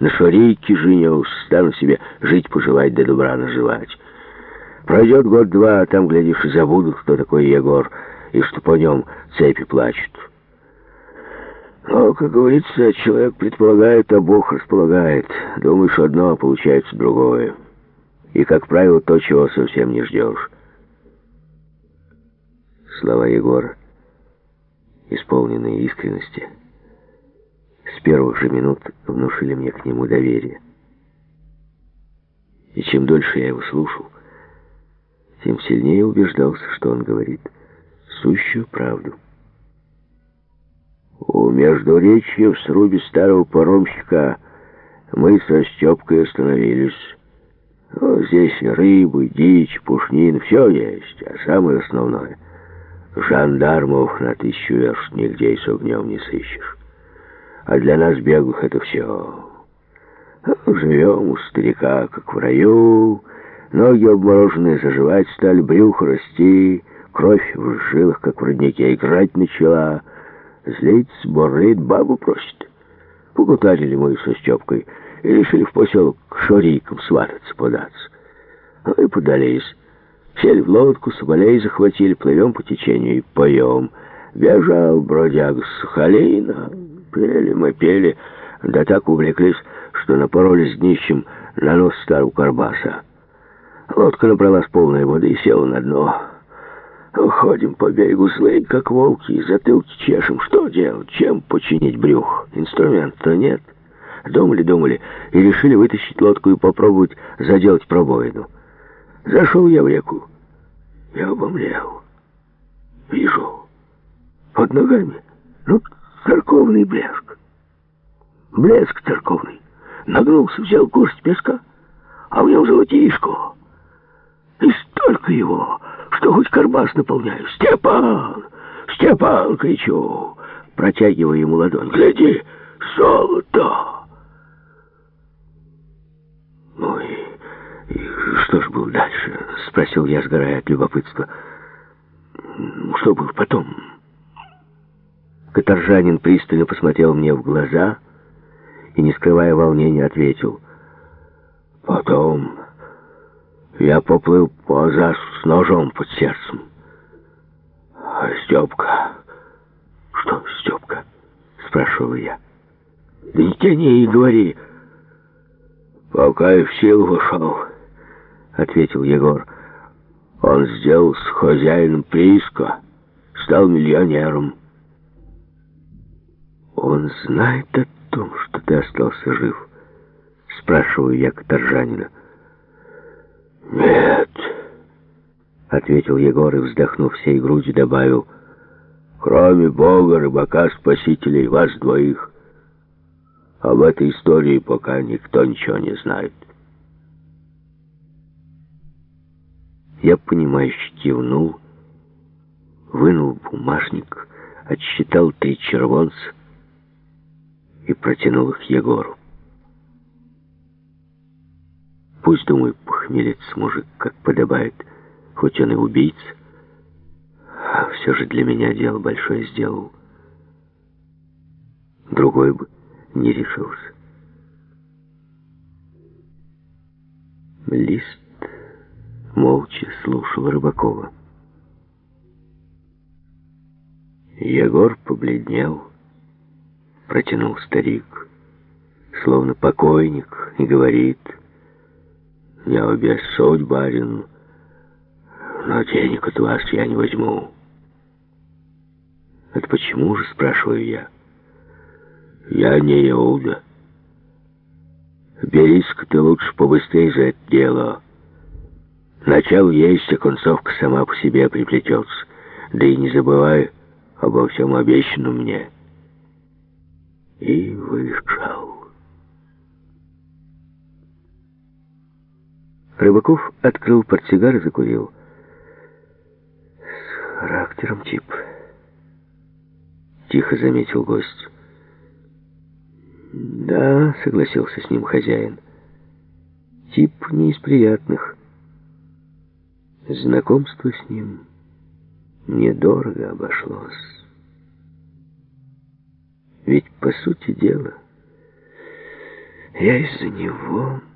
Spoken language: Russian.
На шорейке женюсь, стану себе жить-поживать да добра наживать. Пройдет год-два, а там, глядишь, и забудут, кто такой Егор, и что по нем цепи плачут. Но, как говорится, человек предполагает, а Бог располагает. Думаешь одно, а получается другое. И, как правило, то, чего совсем не ждешь. Слова Егора, исполненные искренности, с первых же минут внушили мне к нему доверие. И чем дольше я его слушал, тем сильнее убеждался, что он говорит сущую правду. У междуречья в срубе старого паромщика мы со Степкой остановились. Здесь и рыбы, дичь, пушнин, все есть, а самое основное — жандармов на 1000 верст нигде и с огнем не сыщешь. А для нас, беглых, это все. Живем у старика, как в раю. Ноги обмороженные заживать стали, брюхо расти, кровь в жилах, как в роднике, играть начала. Злится, бурлит, бабу просит. Погутарили мы со Степкой и решили в поселок к шорейкам свататься податься. Ну и подались. Сели в лодку, соболей захватили, плывем по течению и поем. Бежал бродяга с Сахалина. Пели мы, пели, да так увлеклись, что напоролись днищем на нос старого карбаса. Лодка набралась полной воды и села на дно. Ходим по берегу злые, как волки, и затылки чешем. Что делать? Чем починить брюх? Инструмента нет. Думали и решили вытащить лодку и попробовать заделать пробоину. Зашел я в реку. Я обомлел. Вижу, под ногами, церковный блеск. Блеск церковный. Нагнулся, взял горсть песка, а в нем золотишко. И столько его, что хоть карбас наполняю. «Степан! Степан!» — кричу, протягивая ему ладонь. «Гляди, золото!» Ну и что ж было дальше? — спросил я, сгорая от любопытства. Что было потом? Каторжанин пристально посмотрел мне в глаза и, не скрывая волнения, ответил: «Потом я поплыл по Азасу с ножом под сердцем. А Степка...» «Что Степка?» — спрашивал я. «Да не тяни и говори». «Пока я в силу вошел», — ответил Егор, — «он сделался хозяином прииска, стал миллионером». «Он знает о том, что ты остался жив?» — спрашиваю я каторжанина. «Нет», — ответил Егор и, вздохнув всей грудью, добавил: «кроме Бога, рыбака, спасителей, вас двоих. Об этой истории пока никто ничего не знает». Я, понимающе кивнул, вынул бумажник, отсчитал 3 червонца и протянул их Егору. Пусть, думаю, похмелится мужик, как подобает, хоть он и убийца, а все же для меня дело большое сделал. Другой бы не решился. Лист молча слушал Рыбакова. Егор побледнел, протянул старик, словно покойник, и говорит: «Не обессудь, барин, но денег от вас я не возьму». «Это почему же?» — спрашиваю я. «Я не Иуда. Берись-ка ты лучше побыстрее за это дело. Начало есть, а концовка сама по себе приплетется. Да и не забывай обо всем обещанном мне». И вышел. Рыбаков открыл портсигар и закурил. «С характером тип», — тихо заметил гость. «Да», — согласился с ним хозяин, — «тип не из приятных. Знакомство с ним недорого обошлось. Ведь, по сути дела, Я из-за него